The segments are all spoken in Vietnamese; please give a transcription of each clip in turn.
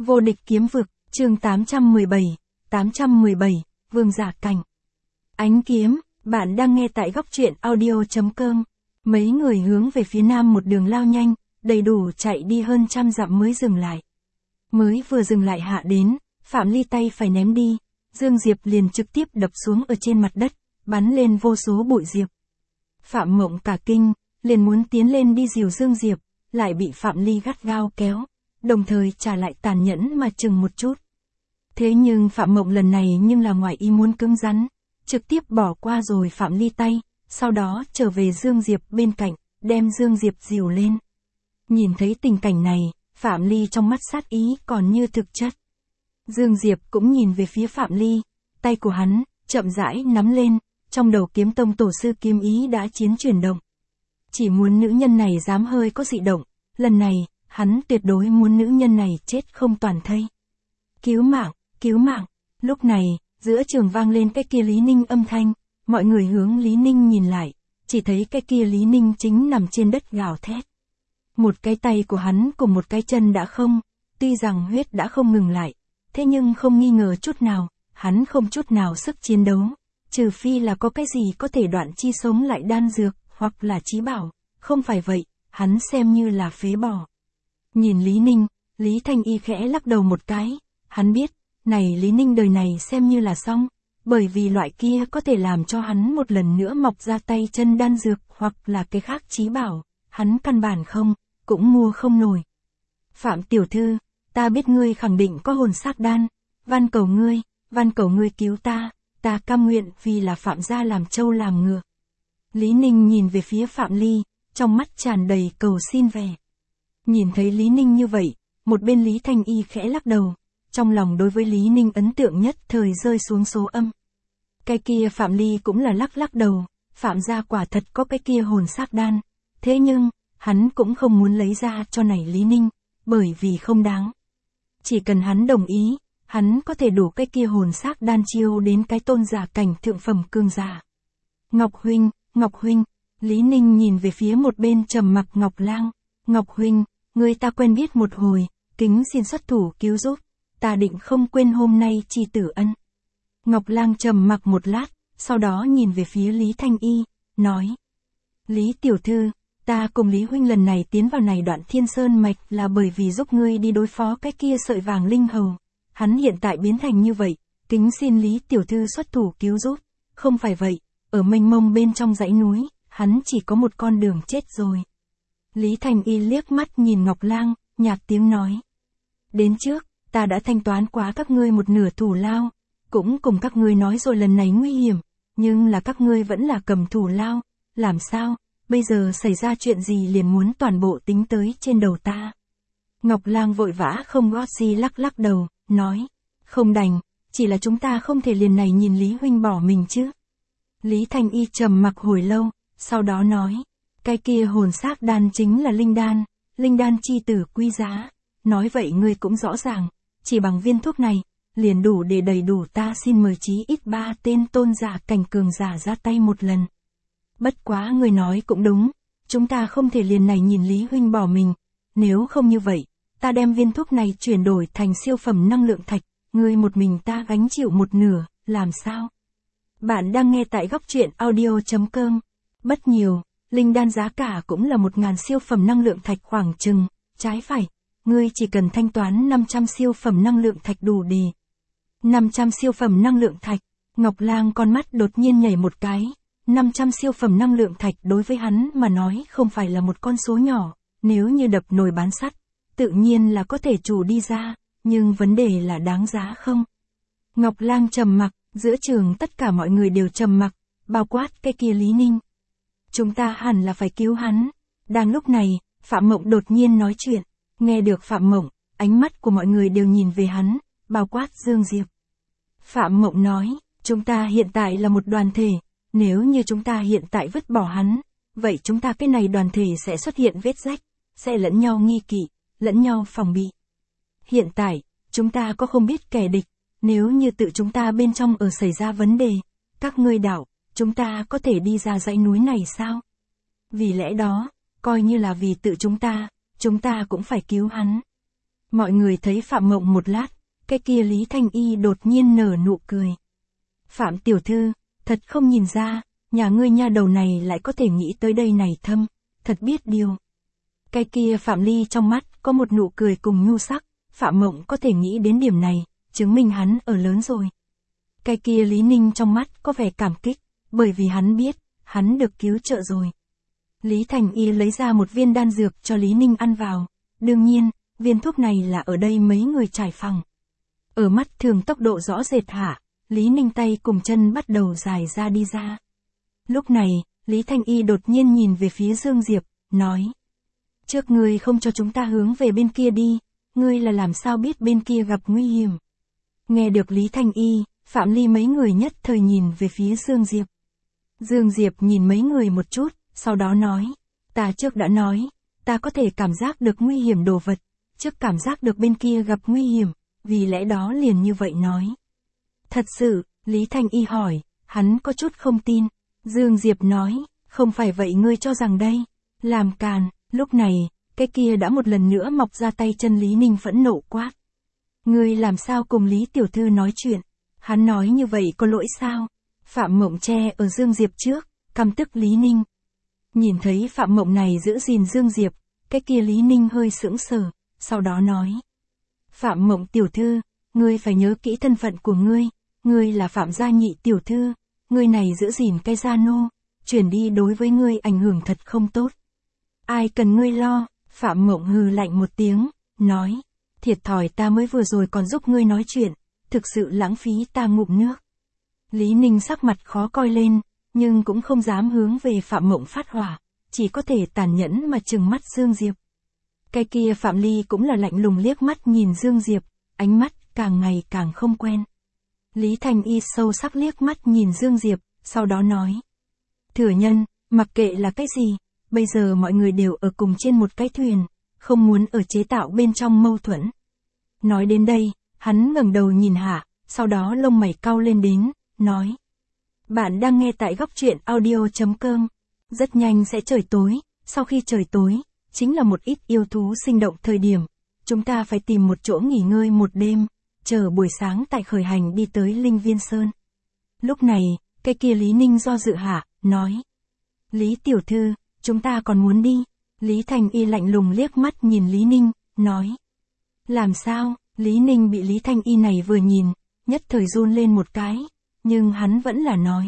Vô địch kiếm vực, chương 817, Vương giả cảnh. Ánh kiếm, bạn đang nghe tại góc truyện audio.com. Mấy người hướng về phía nam một đường lao nhanh, đầy đủ chạy đi hơn 100 dặm mới dừng lại. Mới vừa dừng lại hạ đến, Phạm Ly tay phải ném đi, Dương Diệp liền trực tiếp đập xuống ở trên mặt đất, bắn lên vô số bụi diệp. Phạm Mộng cả kinh, liền muốn tiến lên đi dìu Dương Diệp, lại bị Phạm Ly gắt gao kéo, đồng thời trả lại tàn nhẫn mà chừng một chút. Thế nhưng Phạm Mộng lần này nhưng là ngoài ý muốn cứng rắn, trực tiếp bỏ qua rồi Phạm Ly tay, sau đó trở về Dương Diệp bên cạnh, đem Dương Diệp dìu lên. Nhìn thấy tình cảnh này, Phạm Ly trong mắt sát ý còn như thực chất. Dương Diệp cũng nhìn về phía Phạm Ly, tay của hắn, chậm rãi nắm lên, trong đầu kiếm tông tổ sư kiếm ý đã chiến chuyển động. Chỉ muốn nữ nhân này dám hơi có dị động, lần này, hắn tuyệt đối muốn nữ nhân này chết không toàn thây. Cứu mạng, cứu mạng, lúc này, giữa trường vang lên cái kia Lý Ninh âm thanh, mọi người hướng Lý Ninh nhìn lại, chỉ thấy cái kia Lý Ninh chính nằm trên đất gào thét. Một cái tay của hắn cùng một cái chân đã không, tuy rằng huyết đã không ngừng lại, thế nhưng không nghi ngờ chút nào, hắn không chút nào sức chiến đấu, trừ phi là có cái gì có thể đoạn chi sống lại đan dược, hoặc là chí bảo, không phải vậy, hắn xem như là phế bỏ. Nhìn Lý Ninh, Lý Thanh Y khẽ lắc đầu một cái, hắn biết, này Lý Ninh đời này xem như là xong, bởi vì loại kia có thể làm cho hắn một lần nữa mọc ra tay chân đan dược hoặc là cái khác chí bảo, hắn căn bản không, cũng mua không nổi. Phạm tiểu thư, ta biết ngươi khẳng định có hồn xác đan, van cầu ngươi cứu ta cam nguyện vì là Phạm gia làm trâu làm ngựa. Lý Ninh nhìn về phía Phạm Ly, trong mắt tràn đầy cầu xin vẻ. Nhìn thấy Lý Ninh như vậy, một bên Lý Thanh Y khẽ lắc đầu, trong lòng đối với Lý Ninh ấn tượng nhất thời rơi xuống số âm. Cái kia Phạm Ly cũng là lắc đầu, Phạm gia quả thật có cái kia hồn xác đan, thế nhưng, hắn cũng không muốn lấy ra cho này Lý Ninh, bởi vì không đáng. Chỉ cần hắn đồng ý, hắn có thể đủ cái kia hồn xác đan chiêu đến cái tôn giả cảnh thượng phẩm cường giả. Ngọc huynh, Lý Ninh nhìn về phía một bên trầm mặc Ngọc Lang, Ngọc huynh, người ta quen biết một hồi, kính xin xuất thủ cứu giúp, ta định không quên hôm nay chi tử ân. Ngọc Lang trầm mặc một lát, sau đó nhìn về phía Lý Thanh Y, nói. Lý tiểu thư, ta cùng Lý huynh lần này tiến vào này Đoạn Thiên Sơn mạch là bởi vì giúp ngươi đi đối phó cái kia sợi vàng linh hầu. Hắn hiện tại biến thành như vậy, kính xin Lý tiểu thư xuất thủ cứu giúp, không phải vậy, ở mênh mông bên trong dãy núi, hắn chỉ có một con đường chết rồi. Lý Thanh Y liếc mắt nhìn Ngọc Lang, nhạt tiếng nói. Đến trước, ta đã thanh toán quá các ngươi một nửa thủ lao, cũng cùng các ngươi nói rồi lần này nguy hiểm, nhưng là các ngươi vẫn là cầm thủ lao, làm sao, bây giờ xảy ra chuyện gì liền muốn toàn bộ tính tới trên đầu ta. Ngọc Lang vội vã không gót gì lắc đầu, nói, không đành, chỉ là chúng ta không thể liền này nhìn Lý huynh bỏ mình chứ. Lý Thanh Y trầm mặc hồi lâu, sau đó nói, cái kia hồn xác đan chính là linh đan chi tử quý giá, nói vậy ngươi cũng rõ ràng, chỉ bằng viên thuốc này, liền đủ để đầy đủ ta xin mời chí ít 3 tên tôn giả cảnh cường giả ra tay một lần. Bất quá người nói cũng đúng, chúng ta không thể liền này nhìn Lý huynh bỏ mình, nếu không như vậy, ta đem viên thuốc này chuyển đổi thành siêu phẩm năng lượng thạch, ngươi một mình ta gánh chịu một nửa, làm sao? Bạn đang nghe tại góc truyện audio.com. Bất nhiều, linh đan giá cả cũng là 1000 siêu phẩm năng lượng thạch khoảng chừng, trái phải, ngươi chỉ cần thanh toán 500 siêu phẩm năng lượng thạch đủ để. 500 siêu phẩm năng lượng thạch, Ngọc Lang con mắt đột nhiên nhảy một cái, 500 siêu phẩm năng lượng thạch đối với hắn mà nói không phải là một con số nhỏ, nếu như đập nồi bán sắt, tự nhiên là có thể chủ đi ra, nhưng vấn đề là đáng giá không? Ngọc Lang trầm mặc, giữa trường tất cả mọi người đều trầm mặc, bao quát cái kia Lý Ninh. Chúng ta hẳn là phải cứu hắn. Đang lúc này, Phạm Mộng đột nhiên nói chuyện, nghe được Phạm Mộng, ánh mắt của mọi người đều nhìn về hắn, bao quát Dương Diệp. Phạm Mộng nói, chúng ta hiện tại là một đoàn thể, nếu như chúng ta hiện tại vứt bỏ hắn, vậy chúng ta cái này đoàn thể sẽ xuất hiện vết rách, sẽ lẫn nhau nghi kỵ, lẫn nhau phòng bị. Hiện tại, chúng ta có không biết kẻ địch, nếu như tự chúng ta bên trong ở xảy ra vấn đề, các ngươi đạo, chúng ta có thể đi ra dãy núi này sao? Vì lẽ đó, coi như là vì tự chúng ta cũng phải cứu hắn. Mọi người thấy Phạm Mộng một lát, cái kia Lý Thanh Y đột nhiên nở nụ cười. Phạm tiểu thư, thật không nhìn ra, nhà ngươi nha đầu này lại có thể nghĩ tới đây này thâm, thật biết điều. Cái kia Phạm Ly trong mắt có một nụ cười cùng nhu sắc, Phạm Mộng có thể nghĩ đến điểm này, chứng minh hắn ở lớn rồi. Cái kia Lý Ninh trong mắt có vẻ cảm kích, bởi vì hắn biết, hắn được cứu trợ rồi. Lý Thành Y lấy ra một viên đan dược cho Lý Ninh ăn vào, đương nhiên, viên thuốc này là ở đây mấy người trải phòng. Ở mắt thường tốc độ rõ rệt hạ, Lý Ninh tay cùng chân bắt đầu dài ra đi ra. Lúc này, Lý Thanh Y đột nhiên nhìn về phía Dương Diệp, nói. Trước ngươi không cho chúng ta hướng về bên kia đi, ngươi là làm sao biết bên kia gặp nguy hiểm. Nghe được Lý Thanh Y, Phạm Ly mấy người nhất thời nhìn về phía Dương Diệp. Dương Diệp nhìn mấy người một chút, sau đó nói. Ta trước đã nói, ta có thể cảm giác được nguy hiểm đồ vật, trước cảm giác được bên kia gặp nguy hiểm, vì lẽ đó liền như vậy nói. Thật sự, Lý Thanh Y hỏi, hắn có chút không tin. Dương Diệp nói, không phải vậy ngươi cho rằng đây, làm càn. Lúc này, cái kia đã một lần nữa mọc ra tay chân Lý Ninh phẫn nộ quát. Ngươi làm sao cùng Lý Tiểu Thư nói chuyện? Hắn nói như vậy có lỗi sao? Phạm Mộng che ở Dương Diệp trước, căm tức Lý Ninh. Nhìn thấy Phạm Mộng này giữ gìn Dương Diệp, cái kia Lý Ninh hơi sững sờ, sau đó nói. Phạm Mộng Tiểu Thư, ngươi phải nhớ kỹ thân phận của ngươi là Phạm gia nhị Tiểu Thư, ngươi này giữ gìn cái gia nô, chuyển đi đối với ngươi ảnh hưởng thật không tốt. Ai cần ngươi lo, Phạm Mộng hừ lạnh một tiếng, nói, thiệt thòi ta mới vừa rồi còn giúp ngươi nói chuyện, thực sự lãng phí ta ngụm nước. Lý Ninh sắc mặt khó coi lên, nhưng cũng không dám hướng về Phạm Mộng phát hỏa, chỉ có thể tàn nhẫn mà trừng mắt Dương Diệp. Cái kia Phạm Ly cũng là lạnh lùng liếc mắt nhìn Dương Diệp, ánh mắt càng ngày càng không quen. Lý Thành Y sâu sắc liếc mắt nhìn Dương Diệp, sau đó nói. Thừa nhân, mặc kệ là cái gì, bây giờ mọi người đều ở cùng trên một cái thuyền, không muốn ở chế tạo bên trong mâu thuẫn. Nói đến đây, hắn ngẩng đầu nhìn Hạ, sau đó lông mày cau lên đến, nói. Bạn đang nghe tại góc truyện audio.com. Rất nhanh sẽ trời tối, sau khi trời tối, chính là một ít yêu thú sinh động thời điểm. Chúng ta phải tìm một chỗ nghỉ ngơi một đêm, chờ buổi sáng tại khởi hành đi tới Linh Viên Sơn. Lúc này, cái kia Lý Ninh do dự hạ, nói. Lý Tiểu Thư, chúng ta còn muốn đi. Lý Thành Y lạnh lùng liếc mắt nhìn Lý Ninh, nói. Làm sao? Lý Ninh bị Lý Thanh Y này vừa nhìn, nhất thời run lên một cái, nhưng hắn vẫn là nói.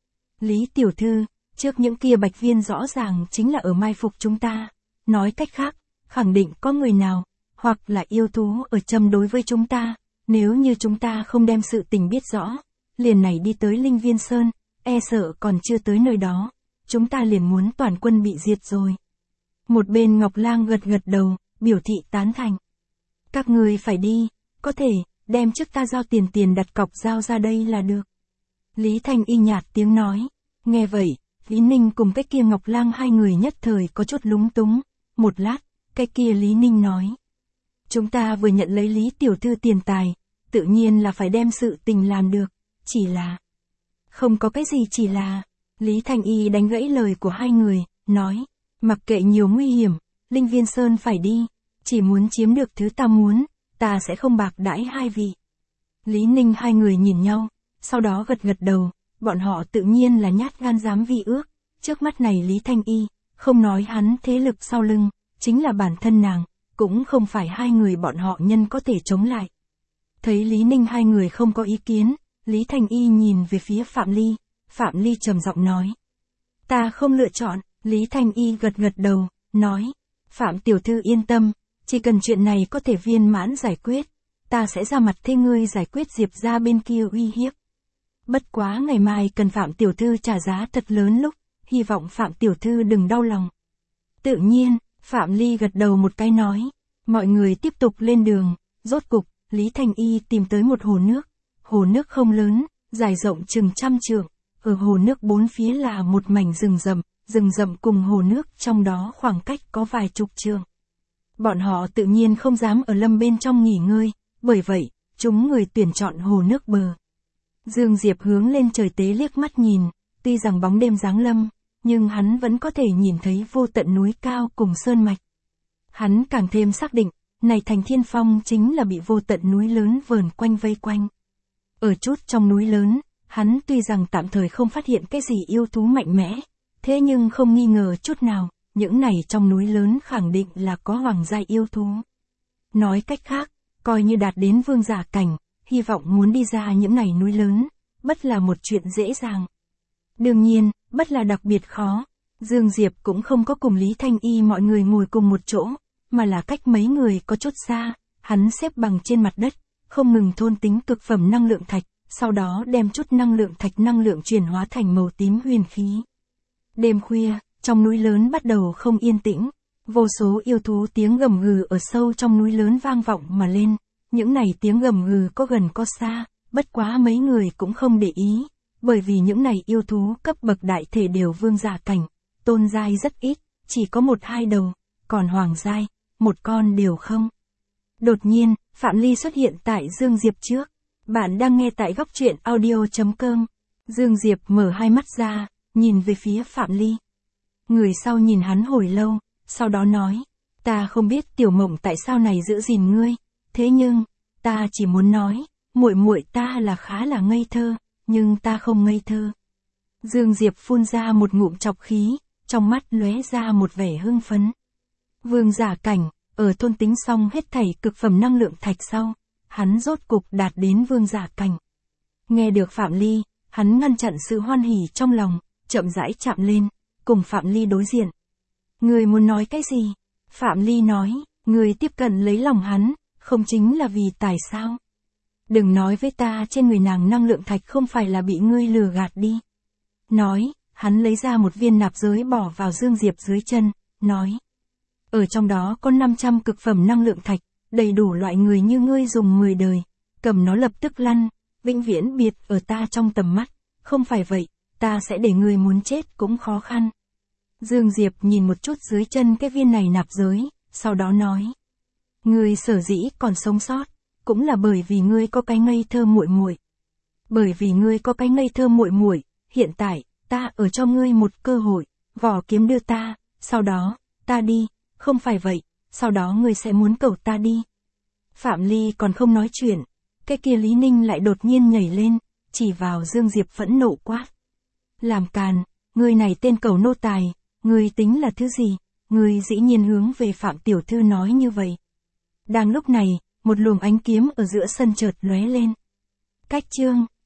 Lý Tiểu Thư, trước những kia bạch viên rõ ràng chính là ở mai phục chúng ta. Nói cách khác, khẳng định có người nào, hoặc là yêu thú ở châm đối với chúng ta. Nếu như chúng ta không đem sự tình biết rõ, liền này đi tới Linh Viên Sơn, e sợ còn chưa tới nơi đó, chúng ta liền muốn toàn quân bị diệt rồi. Một bên Ngọc Lang gật gật đầu, biểu thị tán thành. Các người phải đi, có thể, đem trước ta giao tiền đặt cọc giao ra đây là được. Lý Thanh Y nhạt tiếng nói, nghe vậy, Lý Ninh cùng cái kia Ngọc Lang hai người nhất thời có chút lúng túng, một lát, cái kia Lý Ninh nói. Chúng ta vừa nhận lấy Lý Tiểu Thư tiền tài, tự nhiên là phải đem sự tình làm được, chỉ là... Không có cái gì chỉ là... Lý Thanh Y đánh gãy lời của hai người, nói, mặc kệ nhiều nguy hiểm, Linh Viên Sơn phải đi, chỉ muốn chiếm được thứ ta muốn, ta sẽ không bạc đãi hai vị. Lý Ninh hai người nhìn nhau, sau đó gật gật đầu, bọn họ tự nhiên là nhát gan dám vi ước, trước mắt này Lý Thanh Y, không nói hắn thế lực sau lưng, chính là bản thân nàng, cũng không phải hai người bọn họ nhân có thể chống lại. Thấy Lý Ninh hai người không có ý kiến, Lý Thanh Y nhìn về phía Phạm Ly, Phạm Ly trầm giọng nói. Ta không lựa chọn, Lý Thanh Y gật gật đầu, nói. Phạm Tiểu Thư yên tâm, chỉ cần chuyện này có thể viên mãn giải quyết, ta sẽ ra mặt thay ngươi giải quyết Diệp ra bên kia uy hiếp. Bất quá ngày mai cần Phạm Tiểu Thư trả giá thật lớn lúc, hy vọng Phạm Tiểu Thư đừng đau lòng. Tự nhiên, Phạm Ly gật đầu một cái nói, mọi người tiếp tục lên đường, rốt cục, Lý Thanh Y tìm tới một hồ nước không lớn, dài rộng chừng 100 trượng, ở hồ nước bốn phía là một mảnh rừng rậm cùng hồ nước trong đó khoảng cách có vài chục trượng. Bọn họ tự nhiên không dám ở lâm bên trong nghỉ ngơi, bởi vậy, chúng người tuyển chọn hồ nước bờ. Dương Diệp hướng lên trời tế liếc mắt nhìn, tuy rằng bóng đêm giáng lâm, nhưng hắn vẫn có thể nhìn thấy vô tận núi cao cùng sơn mạch. Hắn càng thêm xác định, này thành thiên phong chính là bị vô tận núi lớn vờn quanh vây quanh. Ở chút trong núi lớn, hắn tuy rằng tạm thời không phát hiện cái gì yêu thú mạnh mẽ, thế nhưng không nghi ngờ chút nào, những này trong núi lớn khẳng định là có hoàng giai yêu thú. Nói cách khác, coi như đạt đến vương giả cảnh, hy vọng muốn đi ra những này núi lớn, bất là một chuyện dễ dàng. Đương nhiên, bất là đặc biệt khó, Dương Diệp cũng không có cùng Lý Thanh Y mọi người ngồi cùng một chỗ, mà là cách mấy người có chút xa, hắn xếp bằng trên mặt đất, không ngừng thôn tính cực phẩm năng lượng thạch, sau đó đem chút năng lượng thạch năng lượng chuyển hóa thành màu tím huyền khí. Đêm khuya, trong núi lớn bắt đầu không yên tĩnh, vô số yêu thú tiếng gầm gừ ở sâu trong núi lớn vang vọng mà lên, những này tiếng gầm gừ có gần có xa, bất quá mấy người cũng không để ý, bởi vì những này yêu thú cấp bậc đại thể đều vương giả cảnh, tôn giai rất ít, chỉ có 1-2 đầu, còn hoàng giai, một con đều không. Đột nhiên, Phạm Ly xuất hiện tại Dương Diệp trước. Bạn đang nghe tại góc truyện audio.com. Dương Diệp mở hai mắt ra, nhìn về phía Phạm Ly. Người sau nhìn hắn hồi lâu, sau đó nói, ta không biết Tiểu Mộng tại sao này giữ gìn ngươi, thế nhưng, ta chỉ muốn nói, muội muội ta là khá là ngây thơ, nhưng ta không ngây thơ. Dương Diệp phun ra một ngụm chọc khí, trong mắt lóe ra một vẻ hưng phấn. Vương giả cảnh, ở thôn tính xong hết thảy cực phẩm năng lượng thạch sau, hắn rốt cục đạt đến vương giả cảnh. Nghe được Phạm Ly, hắn ngăn chặn sự hoan hỉ trong lòng, chậm rãi chạm lên, cùng Phạm Ly đối diện. Người muốn nói cái gì? Phạm Ly nói, người tiếp cận lấy lòng hắn, không chính là vì tài sao? Đừng nói với ta trên người nàng năng lượng thạch không phải là bị ngươi lừa gạt đi. Nói, hắn lấy ra một viên nạp giới bỏ vào Dương Diệp dưới chân, nói. Ở trong đó có 500 cực phẩm năng lượng thạch, đầy đủ loại người như ngươi dùng 10 đời, cầm nó lập tức lăn, vĩnh viễn biệt ở ta trong tầm mắt, không phải vậy, ta sẽ để ngươi muốn chết cũng khó khăn. Dương Diệp nhìn một chút dưới chân cái viên này nạp giới, sau đó nói. Ngươi sở dĩ còn sống sót, cũng là bởi vì ngươi có cái ngây thơ muội muội. Bởi vì ngươi có cái ngây thơ muội muội, hiện tại, ta ở cho ngươi một cơ hội, vỏ kiếm đưa ta, sau đó, ta đi, không phải vậy, sau đó ngươi sẽ muốn cầu ta đi. Phạm Ly còn không nói chuyện, cái kia Lý Ninh lại đột nhiên nhảy lên, chỉ vào Dương Diệp phẫn nộ quát. Làm càn, ngươi này tên cầu nô tài, ngươi tính là thứ gì, ngươi dĩ nhiên hướng về Phạm tiểu thư nói như vậy. Đang lúc này, một luồng ánh kiếm ở giữa sân chợt lóe lên. Cách chương